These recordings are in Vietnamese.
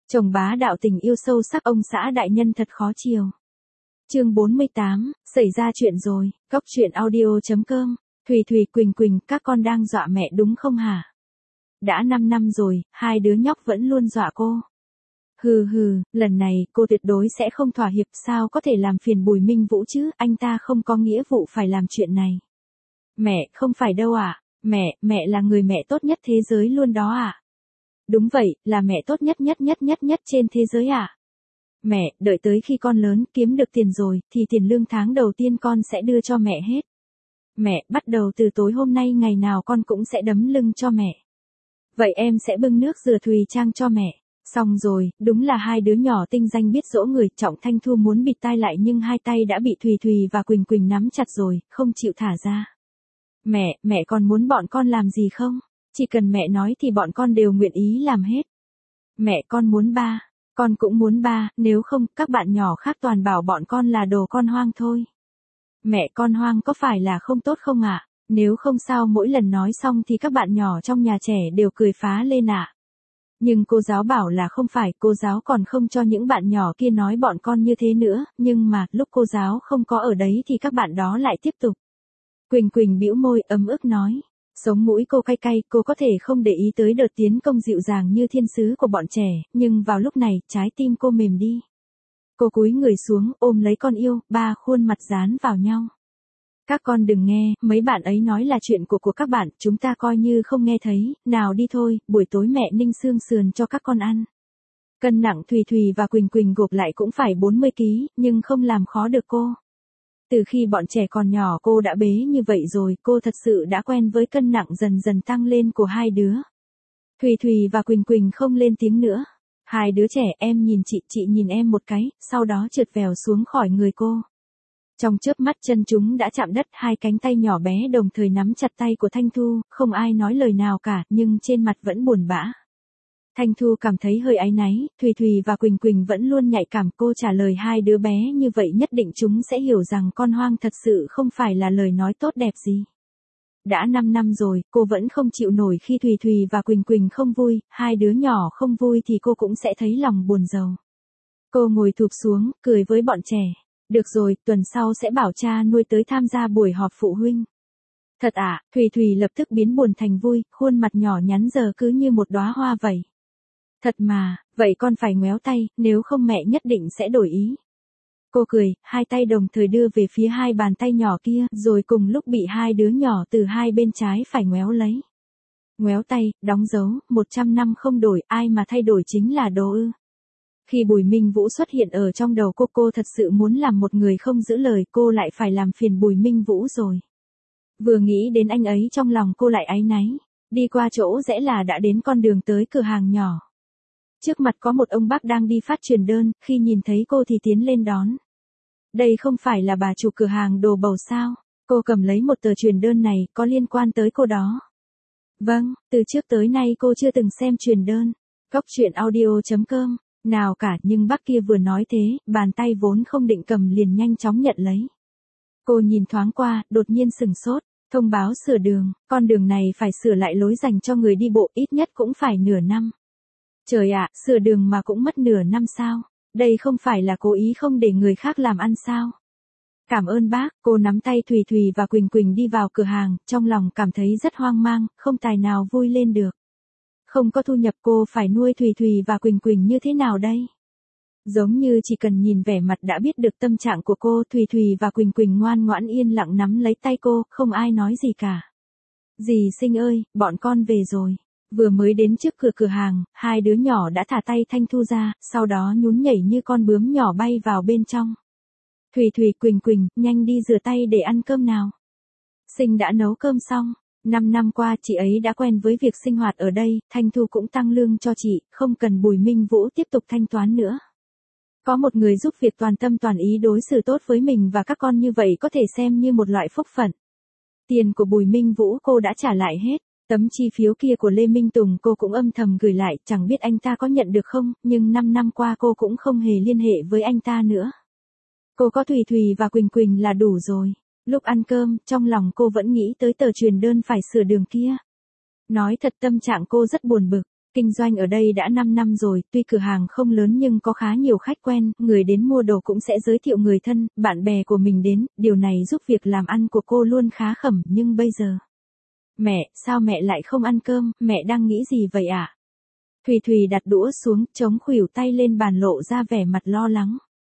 Chồng bá đạo tình yêu sâu sắc ông xã đại nhân thật khó chiều. Chương 48, xảy ra chuyện rồi, Cóc truyện audio.com, Thùy Thùy Quỳnh Quỳnh, các con đang dọa mẹ đúng không hả? Đã 5 năm rồi, hai đứa nhóc vẫn luôn dọa cô. Hừ, lần này cô tuyệt đối sẽ không thỏa hiệp, sao có thể làm phiền Bùi Minh Vũ chứ, anh ta không có nghĩa vụ phải làm chuyện này. Mẹ, không phải đâu ạ, mẹ là người mẹ tốt nhất thế giới luôn đó ạ. Đúng vậy, là mẹ tốt nhất trên thế giới ạ. Mẹ, đợi tới khi con lớn, kiếm được tiền rồi, thì tiền lương tháng đầu tiên con sẽ đưa cho mẹ hết. Mẹ, bắt đầu từ tối hôm nay ngày nào con cũng sẽ đấm lưng cho mẹ. Vậy em sẽ bưng nước rửa Thùy Trang cho mẹ. Xong rồi, đúng là hai đứa nhỏ tinh danh biết dỗ người, Trọng Thanh Thu muốn bịt tai lại nhưng hai tay đã bị Thùy Thùy và Quỳnh Quỳnh nắm chặt rồi, không chịu thả ra. Mẹ còn muốn bọn con làm gì không? Chỉ cần mẹ nói thì bọn con đều nguyện ý làm hết. Mẹ con muốn ba, con cũng muốn ba, nếu không, các bạn nhỏ khác toàn bảo bọn con là đồ con hoang thôi. Mẹ, con hoang có phải là không tốt không ạ? Nếu không sao mỗi lần nói xong thì các bạn nhỏ trong nhà trẻ đều cười phá lên ạ. Nhưng cô giáo bảo là không phải, cô giáo còn không cho những bạn nhỏ kia nói bọn con như thế nữa, nhưng mà, lúc cô giáo không có ở đấy thì các bạn đó lại tiếp tục. Quỳnh Quỳnh bĩu môi, ấm ức nói. Sống mũi cô cay cay, cô có thể không để ý tới đợt tiến công dịu dàng như thiên sứ của bọn trẻ, nhưng vào lúc này, trái tim cô mềm đi. Cô cúi người xuống, ôm lấy con yêu, ba khuôn mặt dán vào nhau. Các con đừng nghe, mấy bạn ấy nói là chuyện của các bạn, chúng ta coi như không nghe thấy, nào đi thôi, buổi tối mẹ ninh xương sườn cho các con ăn. Cân nặng Thùy Thùy và Quỳnh Quỳnh gộp lại cũng phải 40 kg, nhưng không làm khó được cô. Từ khi bọn trẻ còn nhỏ cô đã bế như vậy rồi, cô thật sự đã quen với cân nặng dần dần tăng lên của hai đứa. Thùy Thùy và Quỳnh Quỳnh không lên tiếng nữa. Hai đứa trẻ, em nhìn chị nhìn em một cái, sau đó trượt vèo xuống khỏi người cô. Trong chớp mắt chân chúng đã chạm đất, hai cánh tay nhỏ bé đồng thời nắm chặt tay của Thanh Thu, không ai nói lời nào cả, nhưng trên mặt vẫn buồn bã. Thanh Thu cảm thấy hơi áy náy, Thùy Thùy và Quỳnh Quỳnh vẫn luôn nhạy cảm, cô trả lời hai đứa bé như vậy nhất định chúng sẽ hiểu rằng con hoang thật sự không phải là lời nói tốt đẹp gì. Đã 5 năm rồi, cô vẫn không chịu nổi khi Thùy Thùy và Quỳnh Quỳnh không vui, hai đứa nhỏ không vui thì cô cũng sẽ thấy lòng buồn rầu. Cô ngồi thụp xuống, cười với bọn trẻ. Được rồi, tuần sau sẽ bảo cha nuôi tới tham gia buổi họp phụ huynh. Thật ạ, Thùy Thùy lập tức biến buồn thành vui, khuôn mặt nhỏ nhắn giờ cứ như một đóa hoa vậy. Thật mà, vậy con phải ngoéo tay, nếu không mẹ nhất định sẽ đổi ý. Cô cười, hai tay đồng thời đưa về phía hai bàn tay nhỏ kia, rồi cùng lúc bị hai đứa nhỏ từ hai bên trái phải ngoéo lấy. Ngoéo tay, đóng dấu, 100 năm không đổi, ai mà thay đổi chính là đồ ư. Khi Bùi Minh Vũ xuất hiện ở trong đầu cô thật sự muốn làm một người không giữ lời, cô lại phải làm phiền Bùi Minh Vũ rồi. Vừa nghĩ đến anh ấy trong lòng cô lại áy náy, đi qua chỗ rẽ là đã đến con đường tới cửa hàng nhỏ. Trước mặt có một ông bác đang đi phát truyền đơn, khi nhìn thấy cô thì tiến lên đón. Đây không phải là bà chủ cửa hàng đồ bầu sao? Cô cầm lấy một tờ truyền đơn này, có liên quan tới cô đó. Vâng, từ trước tới nay cô chưa từng xem truyền đơn. Cóc truyện audio.com, nào cả, nhưng bác kia vừa nói thế, bàn tay vốn không định cầm liền nhanh chóng nhận lấy. Cô nhìn thoáng qua, đột nhiên sừng sốt, thông báo sửa đường, con đường này phải sửa lại lối dành cho người đi bộ, ít nhất cũng phải nửa năm. Trời ạ, sửa đường mà cũng mất nửa năm sao? Đây không phải là cố ý không để người khác làm ăn sao? Cảm ơn bác, cô nắm tay Thùy Thùy và Quỳnh Quỳnh đi vào cửa hàng, trong lòng cảm thấy rất hoang mang, không tài nào vui lên được. Không có thu nhập cô phải nuôi Thùy Thùy và Quỳnh Quỳnh như thế nào đây? Giống như chỉ cần nhìn vẻ mặt đã biết được tâm trạng của cô, Thùy Thùy và Quỳnh Quỳnh ngoan ngoãn yên lặng nắm lấy tay cô, không ai nói gì cả. Dì Sinh ơi, bọn con về rồi. Vừa mới đến trước cửa hàng, hai đứa nhỏ đã thả tay Thanh Thu ra, sau đó nhún nhảy như con bướm nhỏ bay vào bên trong. Thùy Thùy, Quỳnh Quỳnh, nhanh đi rửa tay để ăn cơm nào. Sinh đã nấu cơm xong. 5 năm qua chị ấy đã quen với việc sinh hoạt ở đây, Thanh Thu cũng tăng lương cho chị, không cần Bùi Minh Vũ tiếp tục thanh toán nữa. Có một người giúp việc toàn tâm toàn ý đối xử tốt với mình và các con như vậy có thể xem như một loại phúc phận. Tiền của Bùi Minh Vũ cô đã trả lại hết. Tấm chi phiếu kia của Lê Minh Tùng cô cũng âm thầm gửi lại, chẳng biết anh ta có nhận được không, nhưng 5 năm qua cô cũng không hề liên hệ với anh ta nữa. Cô có Thùy Thùy và Quỳnh Quỳnh là đủ rồi. Lúc ăn cơm, trong lòng cô vẫn nghĩ tới tờ truyền đơn phải sửa đường kia. Nói thật tâm trạng cô rất buồn bực, Kinh doanh ở đây đã 5 năm rồi, tuy cửa hàng không lớn nhưng có khá nhiều khách quen, người đến mua đồ cũng sẽ giới thiệu người thân, bạn bè của mình đến, điều này giúp việc làm ăn của cô luôn khá khẩm, nhưng bây giờ. Mẹ, sao mẹ lại không ăn cơm, mẹ đang nghĩ gì vậy ạ? Thùy Thùy đặt đũa xuống, chống khuỷu tay lên bàn lộ ra vẻ mặt lo lắng.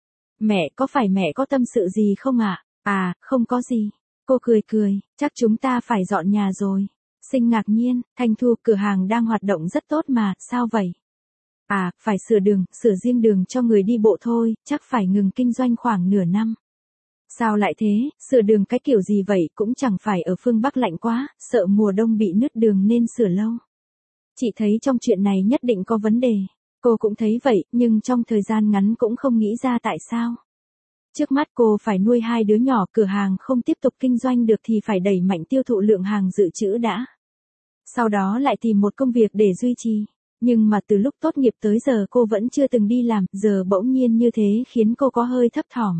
Mẹ, có phải mẹ có tâm sự gì không ạ? À, không có gì. Cô cười cười, chắc chúng ta phải dọn nhà rồi. Sinh ngạc nhiên, Thanh Thu, cửa hàng đang hoạt động rất tốt mà, sao vậy? À, phải sửa đường, sửa riêng đường cho người đi bộ thôi, chắc phải ngừng kinh doanh khoảng nửa năm. Sao lại thế, sửa đường cái kiểu gì vậy, cũng chẳng phải ở phương Bắc lạnh quá, sợ mùa đông bị nứt đường nên sửa lâu. Chị thấy trong chuyện này nhất định có vấn đề. Cô cũng thấy vậy, nhưng trong thời gian ngắn cũng không nghĩ ra tại sao. Trước mắt cô phải nuôi 2 đứa nhỏ, cửa hàng không tiếp tục kinh doanh được thì phải đẩy mạnh tiêu thụ lượng hàng dự trữ đã. Sau đó lại tìm một công việc để duy trì. Nhưng mà từ lúc tốt nghiệp tới giờ cô vẫn chưa từng đi làm, giờ bỗng nhiên như thế khiến cô có hơi thấp thỏm.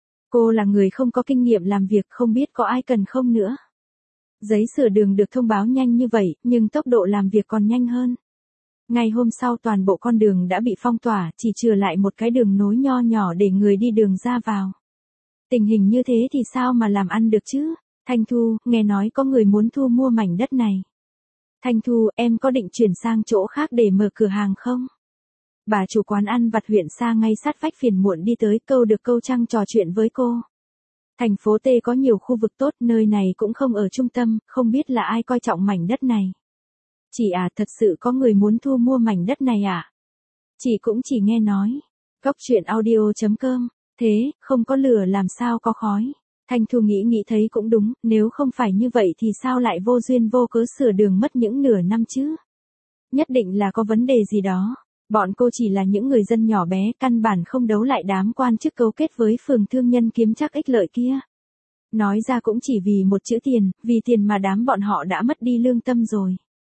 Cô là người không có kinh nghiệm làm việc, không biết có ai cần không nữa. Giấy sửa đường được thông báo nhanh như vậy, nhưng tốc độ làm việc còn nhanh hơn. Ngày hôm sau toàn bộ con đường đã bị phong tỏa, chỉ chừa lại một cái đường nối nho nhỏ để người đi đường ra vào. Tình hình như thế thì sao mà làm ăn được chứ? Thanh Thu, nghe nói có người muốn thu mua mảnh đất này. Thanh Thu, em có định chuyển sang chỗ khác để mở cửa hàng không? Bà chủ quán ăn vặt huyện xa ngay sát vách phiền muộn đi tới, câu được câu trăng trò chuyện với cô. Thành phố T có nhiều khu vực tốt, nơi này cũng không ở trung tâm, không biết là ai coi trọng mảnh đất này. Chị à, thật sự có người muốn thu mua mảnh đất này à? Chị cũng chỉ nghe nói. Góc truyện audio.com, thế, không có lửa làm sao có khói. Thanh Thu nghĩ thấy cũng đúng, nếu không phải như vậy thì sao lại vô duyên vô cớ sửa đường mất những nửa năm chứ? Nhất định là có vấn đề gì đó. Bọn cô chỉ là những người dân nhỏ bé, căn bản không đấu lại đám quan chức cấu kết với phường thương nhân kiếm chắc ích lợi kia. Nói ra cũng chỉ vì một chữ tiền, vì tiền mà đám bọn họ đã mất đi lương tâm rồi.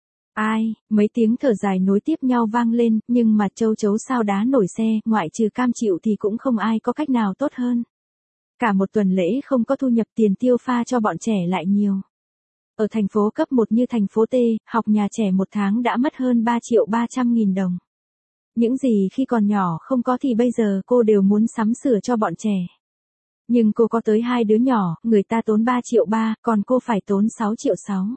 Ai, mấy tiếng thở dài nối tiếp nhau vang lên, nhưng mà châu chấu sao đá nổi xe, ngoại trừ cam chịu thì cũng không ai có cách nào tốt hơn. Cả một tuần lễ không có thu nhập, tiền tiêu pha cho bọn trẻ lại nhiều. Ở thành phố cấp 1 như thành phố T, học nhà trẻ một tháng đã mất hơn 3.300.000 đồng. Những gì khi còn nhỏ không có thì bây giờ cô đều muốn sắm sửa cho bọn trẻ. Nhưng cô có tới 2 đứa nhỏ, người ta tốn 3,3 triệu, còn cô phải tốn 6,6 triệu.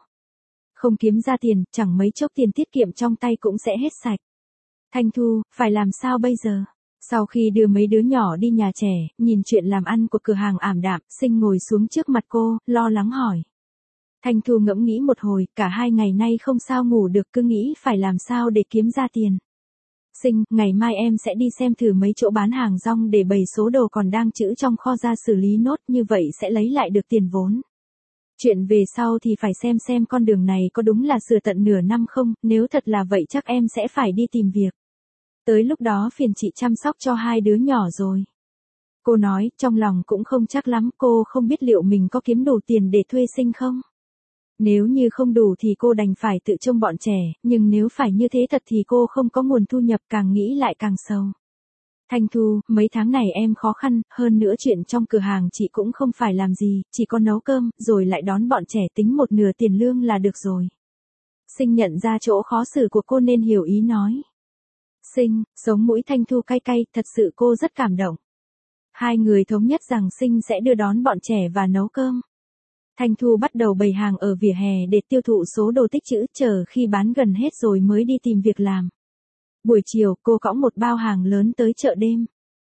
Không kiếm ra tiền, chẳng mấy chốc tiền tiết kiệm trong tay cũng sẽ hết sạch. Thanh Thu, phải làm sao bây giờ? Sau khi đưa mấy đứa nhỏ đi nhà trẻ, nhìn chuyện làm ăn của cửa hàng ảm đạm, Sinh ngồi xuống trước mặt cô, lo lắng hỏi. Thanh Thu ngẫm nghĩ một hồi, cả 2 ngày nay không sao ngủ được, cứ nghĩ phải làm sao để kiếm ra tiền. Sinh, ngày mai em sẽ đi xem thử mấy chỗ bán hàng rong để bày số đồ còn đang trữ trong kho ra xử lý nốt, như vậy sẽ lấy lại được tiền vốn. Chuyện về sau thì phải xem con đường này có đúng là sửa tận nửa năm không, nếu thật là vậy chắc em sẽ phải đi tìm việc. Tới lúc đó phiền chị chăm sóc cho 2 đứa nhỏ rồi. Cô nói, trong lòng cũng không chắc lắm, cô không biết liệu mình có kiếm đủ tiền để thuê Sinh không. Nếu như không đủ thì cô đành phải tự trông bọn trẻ, nhưng nếu phải như thế thật thì cô không có nguồn thu nhập, càng nghĩ lại càng sầu. Thanh Thu, mấy tháng này em khó khăn, hơn nữa chuyện trong cửa hàng chị cũng không phải làm gì, chỉ có nấu cơm, rồi lại đón bọn trẻ, tính một nửa tiền lương là được rồi. Sinh nhận ra chỗ khó xử của cô nên hiểu ý nói. Sinh, sống mũi Thanh Thu cay cay, thật sự cô rất cảm động. Hai người thống nhất rằng Sinh sẽ đưa đón bọn trẻ và nấu cơm. Thanh Thu bắt đầu bày hàng ở vỉa hè để tiêu thụ số đồ tích trữ, chờ khi bán gần hết rồi mới đi tìm việc làm. Buổi chiều, cô cõng một bao hàng lớn tới chợ đêm.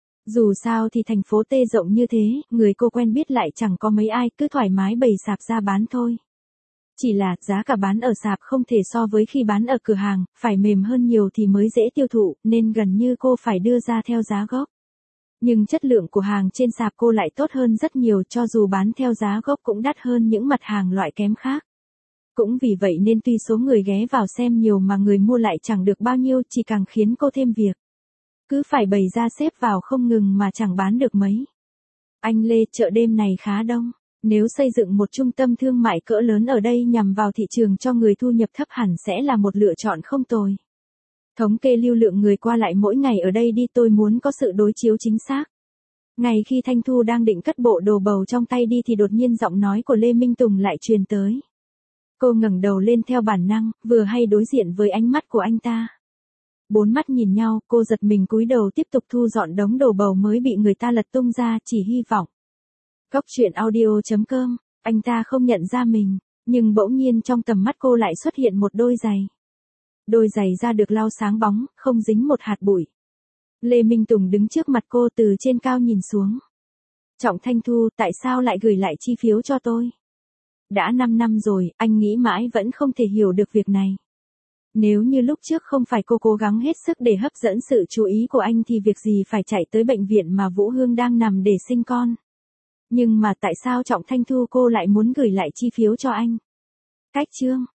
Dù sao thì thành phố T rộng như thế, người cô quen biết lại chẳng có mấy ai, cứ thoải mái bày sạp ra bán thôi. Chỉ là, giá cả bán ở sạp không thể so với khi bán ở cửa hàng, phải mềm hơn nhiều thì mới dễ tiêu thụ, nên gần như cô phải đưa ra theo giá gốc. Nhưng chất lượng của hàng trên sạp cô lại tốt hơn rất nhiều, cho dù bán theo giá gốc cũng đắt hơn những mặt hàng loại kém khác. Cũng vì vậy nên tuy số người ghé vào xem nhiều mà người mua lại chẳng được bao nhiêu, chỉ càng khiến cô thêm việc. Cứ phải bày ra xếp vào không ngừng mà chẳng bán được mấy. Anh Lê, chợ đêm này khá đông. Nếu xây dựng một trung tâm thương mại cỡ lớn ở đây nhằm vào thị trường cho người thu nhập thấp hẳn sẽ là một lựa chọn không tồi. Thống kê lưu lượng người qua lại mỗi ngày ở đây đi, tôi muốn có sự đối chiếu chính xác. Ngày khi Thanh Thu đang định cất bộ đồ bầu trong tay đi thì đột nhiên giọng nói của Lê Minh Tùng lại truyền tới. Cô ngẩng đầu lên theo bản năng, vừa hay đối diện với ánh mắt của anh ta. Bốn mắt nhìn nhau, cô giật mình cúi đầu tiếp tục thu dọn đống đồ bầu mới bị người ta lật tung ra, chỉ hy vọng. Góc truyện audio.com, anh ta không nhận ra mình, nhưng bỗng nhiên trong tầm mắt cô lại xuất hiện một đôi giày. Đôi giày da được lau sáng bóng, không dính một hạt bụi. Lê Minh Tùng đứng trước mặt cô từ trên cao nhìn xuống. Trọng Thanh Thu, tại sao lại gửi lại chi phiếu cho tôi? Đã 5 năm rồi, anh nghĩ mãi vẫn không thể hiểu được việc này. Nếu như lúc trước không phải cô cố gắng hết sức để hấp dẫn sự chú ý của anh thì việc gì phải chạy tới bệnh viện mà Vũ Hương đang nằm để sinh con. Nhưng mà tại sao Trọng Thanh Thu cô lại muốn gửi lại chi phiếu cho anh? Cách chương